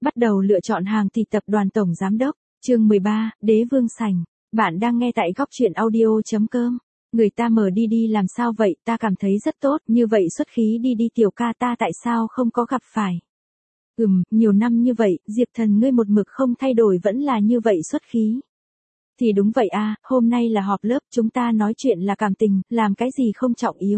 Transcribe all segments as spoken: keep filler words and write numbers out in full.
Bắt đầu lựa chọn hàng thì tập đoàn tổng giám đốc, chương mười ba, Đế Vương Sảnh. Bạn đang nghe tại góc truyện audio.com. Người ta mở đi đi làm sao vậy, ta cảm thấy rất tốt, như vậy xuất khí đi đi tiểu ca ta tại sao không có gặp phải. Ừm, nhiều năm như vậy, Diệp Thần ngươi một mực không thay đổi vẫn là như vậy xuất khí. Thì đúng vậy a, hôm nay là họp lớp, chúng ta nói chuyện là cảm tình, làm cái gì không trọng yếu.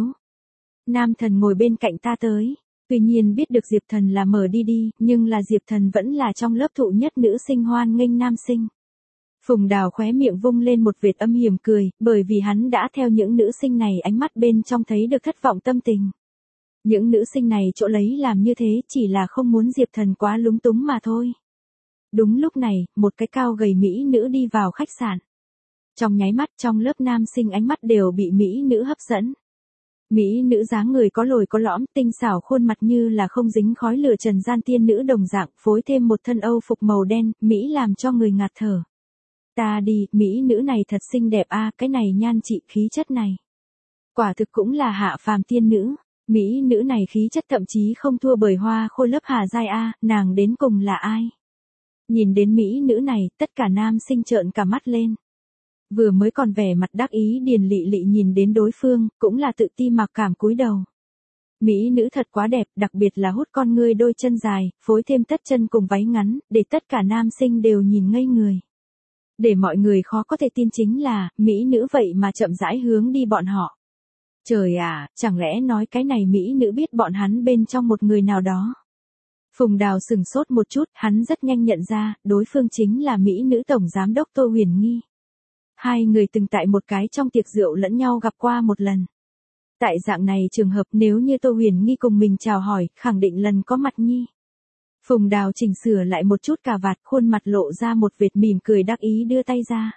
Nam Thần ngồi bên cạnh ta tới. Tuy nhiên biết được Diệp Thần là mở đi đi, nhưng là Diệp Thần vẫn là trong lớp thụ nhất nữ sinh hoan nghênh nam sinh. Phùng Đào khóe miệng vung lên một vệt âm hiểm cười, bởi vì hắn đã theo những nữ sinh này ánh mắt bên trong thấy được thất vọng tâm tình. Những nữ sinh này chỗ lấy làm như thế chỉ là không muốn Diệp Thần quá lúng túng mà thôi. Đúng lúc này, một cái cao gầy mỹ nữ đi vào khách sạn. Trong nháy mắt trong lớp nam sinh ánh mắt đều bị mỹ nữ hấp dẫn. Mỹ nữ dáng người có lồi có lõm, tinh xảo khuôn mặt như là không dính khói lửa trần gian tiên nữ đồng dạng, phối thêm một thân Âu phục màu đen, Mỹ làm cho người ngạt thở. Ta đi, Mỹ nữ này thật xinh đẹp a, cái này nhan trị khí chất này. Quả thực cũng là hạ phàm tiên nữ, Mỹ nữ này khí chất thậm chí không thua bởi hoa khôi lớp Hà Giai a, nàng đến cùng là ai? Nhìn đến Mỹ nữ này, tất cả nam sinh trợn cả mắt lên. Vừa mới còn vẻ mặt đắc ý Điền Lị Lị nhìn đến đối phương, cũng là tự ti mặc cảm cúi đầu. Mỹ nữ thật quá đẹp, đặc biệt là hút con ngươi đôi chân dài, phối thêm tất chân cùng váy ngắn, để tất cả nam sinh đều nhìn ngây người. Để mọi người khó có thể tin chính là, Mỹ nữ vậy mà chậm rãi hướng đi bọn họ. Trời à, chẳng lẽ nói cái này Mỹ nữ biết bọn hắn bên trong một người nào đó. Phùng Đào sừng sốt một chút, hắn rất nhanh nhận ra, đối phương chính là Mỹ nữ tổng giám đốc Tô Huyền Nghi. Hai người từng tại một cái trong tiệc rượu lẫn nhau gặp qua một lần. Tại dạng này trường hợp nếu như Tô Huyền Nghi cùng mình chào hỏi, khẳng định lần có mặt nhi. Phùng Đào chỉnh sửa lại một chút cà vạt, khuôn mặt lộ ra một vệt mỉm cười đắc ý đưa tay ra.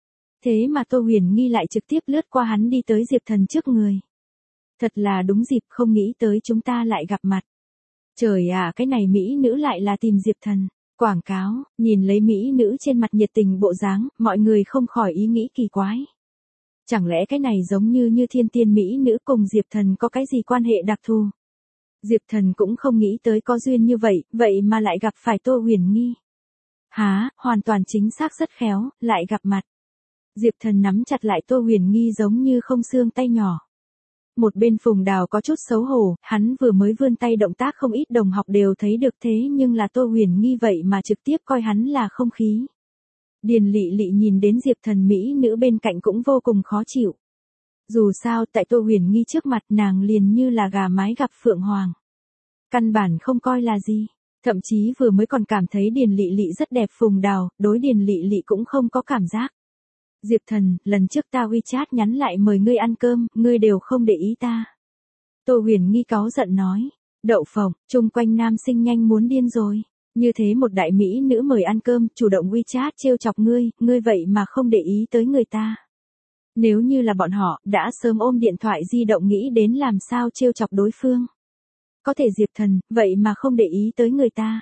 Thế mà Tô Huyền Nghi lại trực tiếp lướt qua hắn đi tới Diệp Thần trước người. Thật là đúng dịp, không nghĩ tới chúng ta lại gặp mặt. Trời à, cái này Mỹ nữ lại là tìm Diệp Thần. Quảng cáo, nhìn lấy Mỹ nữ trên mặt nhiệt tình bộ dáng, mọi người không khỏi ý nghĩ kỳ quái. Chẳng lẽ cái này giống như như thiên tiên Mỹ nữ cùng Diệp Thần có cái gì quan hệ đặc thù? Diệp Thần cũng không nghĩ tới có duyên như vậy, vậy mà lại gặp phải Tô Huyền Nghi. Há, hoàn toàn chính xác rất khéo, lại gặp mặt. Diệp Thần nắm chặt lại Tô Huyền Nghi giống như không xương tay nhỏ. Một bên Phùng Đào có chút xấu hổ, hắn vừa mới vươn tay động tác không ít đồng học đều thấy được thế nhưng là Tô Huyền Nghi vậy mà trực tiếp coi hắn là không khí. Điền Lị Lị nhìn đến Diệp Thần Mỹ nữ bên cạnh cũng vô cùng khó chịu. Dù sao tại Tô Huyền Nghi trước mặt nàng liền như là gà mái gặp phượng hoàng. Căn bản không coi là gì, thậm chí vừa mới còn cảm thấy Điền Lị Lị rất đẹp. Phùng Đào, đối Điền Lị Lị cũng không có cảm giác. Diệp Thần, lần trước ta WeChat nhắn lại mời ngươi ăn cơm, ngươi đều không để ý ta. Tô Huyền Nghi cáu giận nói. Đậu phộng, chung quanh nam sinh nhanh muốn điên rồi. Như thế một đại mỹ nữ mời ăn cơm, chủ động WeChat trêu chọc ngươi, ngươi vậy mà không để ý tới người ta. Nếu như là bọn họ, đã sớm ôm điện thoại di động nghĩ đến làm sao trêu chọc đối phương. Có thể Diệp Thần, vậy mà không để ý tới người ta.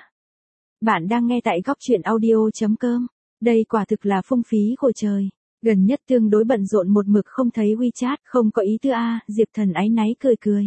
Bạn đang nghe tại góc truyện audio.com. Đây quả thực là phung phí của trời. Gần nhất tương đối bận rộn một mực không thấy WeChat, không có ý tư a, Diệp Thần áy náy cười cười.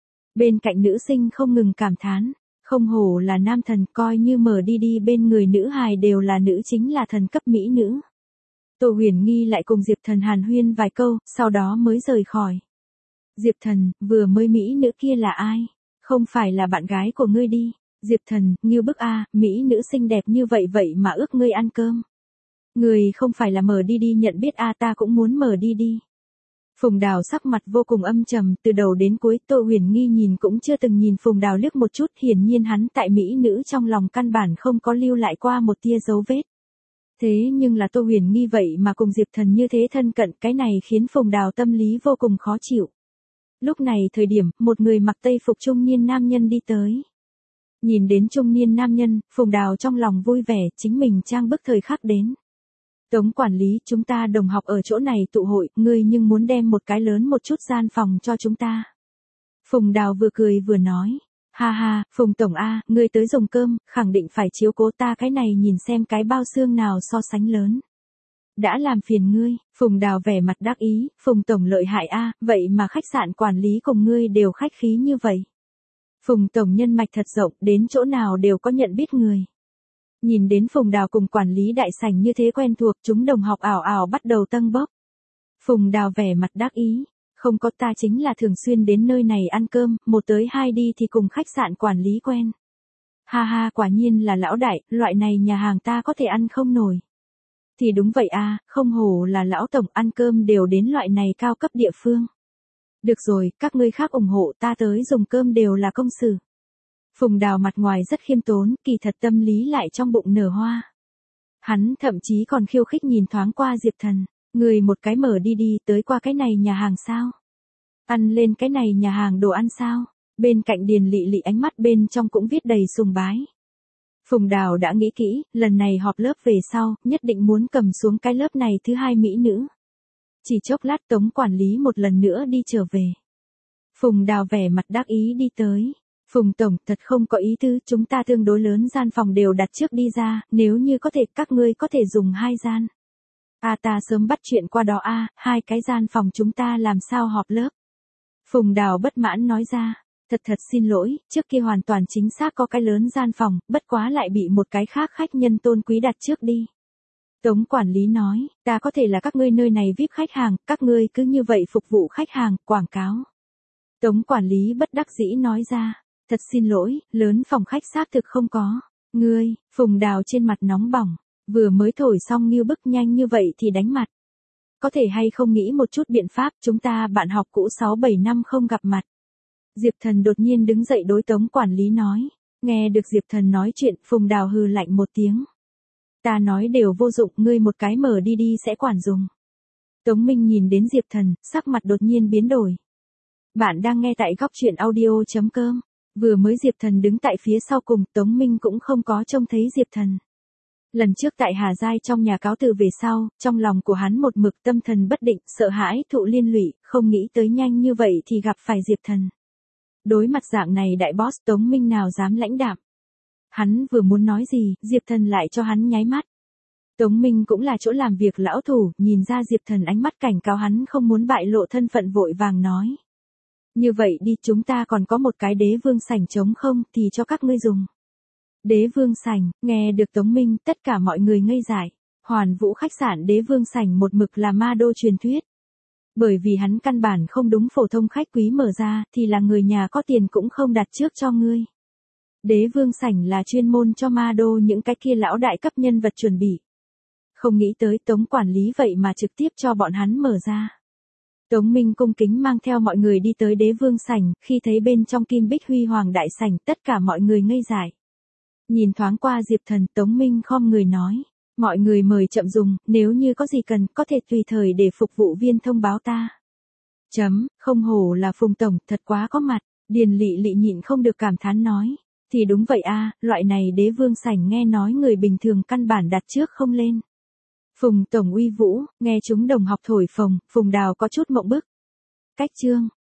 Bên cạnh nữ sinh không ngừng cảm thán, không hổ là nam thần, coi như mở đi đi bên người nữ hài đều là nữ chính là thần cấp mỹ nữ. Tô Huyền Nghi lại cùng Diệp Thần hàn huyên vài câu, sau đó mới rời khỏi. Diệp Thần, vừa mới mỹ nữ kia là ai? Không phải là bạn gái của ngươi đi. Diệp Thần, như bức a, mỹ nữ xinh đẹp như vậy vậy mà ước ngươi ăn cơm. Người không phải là mở đi đi nhận biết a, ta cũng muốn mở đi đi. Phùng Đào sắc mặt vô cùng âm trầm, từ đầu đến cuối Tô Huyền Nghi nhìn cũng chưa từng nhìn Phùng Đào liếc một chút, hiển nhiên hắn tại mỹ nữ trong lòng căn bản không có lưu lại qua một tia dấu vết. Thế nhưng là Tô Huyền Nghi vậy mà cùng Diệp Thần như thế thân cận, cái này khiến Phùng Đào tâm lý vô cùng khó chịu. Lúc này thời điểm, một người mặc tây phục trung niên nam nhân đi tới. Nhìn đến trung niên nam nhân, Phùng Đào trong lòng vui vẻ, chính mình trang bức thời khắc đến. Tống quản lý, chúng ta đồng học ở chỗ này tụ hội, ngươi nhưng muốn đem một cái lớn một chút gian phòng cho chúng ta. Phùng Đào vừa cười vừa nói, ha ha, Phùng Tổng A, ngươi tới dùng cơm, khẳng định phải chiếu cố ta cái này nhìn xem cái bao xương nào so sánh lớn. Đã làm phiền ngươi, Phùng Đào vẻ mặt đắc ý, Phùng Tổng lợi hại A, vậy mà khách sạn quản lý cùng ngươi đều khách khí như vậy. Phùng Tổng nhân mạch thật rộng, đến chỗ nào đều có nhận biết người. Nhìn đến Phùng Đào cùng quản lý đại sảnh như thế quen thuộc, chúng đồng học ảo ảo bắt đầu tâng bốc. Phùng Đào vẻ mặt đắc ý, không có, ta chính là thường xuyên đến nơi này ăn cơm, một tới hai đi thì cùng khách sạn quản lý quen. Ha ha, quả nhiên là lão đại, loại này nhà hàng ta có thể ăn không nổi. Thì đúng vậy a, không hổ là lão tổng, ăn cơm đều đến loại này cao cấp địa phương. Được rồi, các ngươi khác ủng hộ, ta tới dùng cơm đều là công sự. Phùng Đào mặt ngoài rất khiêm tốn, kỳ thật tâm lý lại trong bụng nở hoa. Hắn thậm chí còn khiêu khích nhìn thoáng qua Diệp Thần, người một cái mở đi đi tới qua cái này nhà hàng sao? Ăn lên cái này nhà hàng đồ ăn sao? Bên cạnh Điền Lị Lị ánh mắt bên trong cũng viết đầy sùng bái. Phùng Đào đã nghĩ kỹ, lần này họp lớp về sau, nhất định muốn cầm xuống cái lớp này thứ hai mỹ nữ. Chỉ chốc lát Tống quản lý một lần nữa đi trở về. Phùng Đào vẻ mặt đắc ý đi tới. Phùng tổng, thật không có ý tứ, chúng ta tương đối lớn gian phòng đều đặt trước đi ra, nếu như có thể các ngươi có thể dùng hai gian. À ta sớm bắt chuyện qua đó a, à, hai cái gian phòng chúng ta làm sao họp lớp. Phùng Đào bất mãn nói ra, thật thật xin lỗi, trước kia hoàn toàn chính xác có cái lớn gian phòng, bất quá lại bị một cái khác khách nhân tôn quý đặt trước đi. Tống quản lý nói, ta có thể là các ngươi nơi này vi ai pi khách hàng, các ngươi cứ như vậy phục vụ khách hàng, quảng cáo. Tống quản lý bất đắc dĩ nói ra, thật xin lỗi, lớn phòng khách xác thực không có. Ngươi, Phùng Đào trên mặt nóng bỏng, vừa mới thổi xong nghiêu bức nhanh như vậy thì đánh mặt. Có thể hay không nghĩ một chút biện pháp, chúng ta bạn học cũ sáu bảy năm không gặp mặt. Diệp Thần đột nhiên đứng dậy đối Tống quản lý nói, nghe được Diệp Thần nói chuyện, Phùng Đào hừ lạnh một tiếng. Ta nói đều vô dụng, ngươi một cái mở đi đi sẽ quản dùng. Tống Minh nhìn đến Diệp Thần, sắc mặt đột nhiên biến đổi. Bạn đang nghe tại góc truyện audio.com. Vừa mới Diệp Thần đứng tại phía sau cùng, Tống Minh cũng không có trông thấy Diệp Thần. Lần trước tại Hà Giai trong nhà cáo từ về sau, trong lòng của hắn một mực tâm thần bất định, sợ hãi thụ liên lụy, không nghĩ tới nhanh như vậy thì gặp phải Diệp Thần. Đối mặt dạng này đại boss, Tống Minh nào dám lãnh đạm. Hắn vừa muốn nói gì, Diệp Thần lại cho hắn nháy mắt. Tống Minh cũng là chỗ làm việc lão thủ, nhìn ra Diệp Thần ánh mắt cảnh cáo hắn không muốn bại lộ thân phận, vội vàng nói. Như vậy đi, chúng ta còn có một cái đế vương sảnh trống không, thì cho các ngươi dùng. Đế vương sảnh, nghe được Tống Minh, tất cả mọi người ngây dại. Hoàn Vũ khách sạn đế vương sảnh một mực là ma đô truyền thuyết. Bởi vì hắn căn bản không đúng phổ thông khách quý mở ra, thì là người nhà có tiền cũng không đặt trước cho ngươi. Đế vương sảnh là chuyên môn cho ma đô những cái kia lão đại cấp nhân vật chuẩn bị. Không nghĩ tới Tống quản lý vậy mà trực tiếp cho bọn hắn mở ra. Tống Minh cung kính mang theo mọi người đi tới đế vương sảnh, khi thấy bên trong kim bích huy hoàng đại sảnh, tất cả mọi người ngây dại. Nhìn thoáng qua Diệp Thần, Tống Minh khom người nói, mọi người mời chậm dùng, nếu như có gì cần, có thể tùy thời để phục vụ viên thông báo ta. Chấm, không hổ là Phùng tổng, thật quá có mặt, Điền Lị Lị nhịn không được cảm thán nói, thì đúng vậy a, loại này đế vương sảnh nghe nói người bình thường căn bản đặt trước không lên. Phùng tổng uy vũ, nghe chúng đồng học thổi phồng, Phùng Đào có chút mộng bức. Cách chương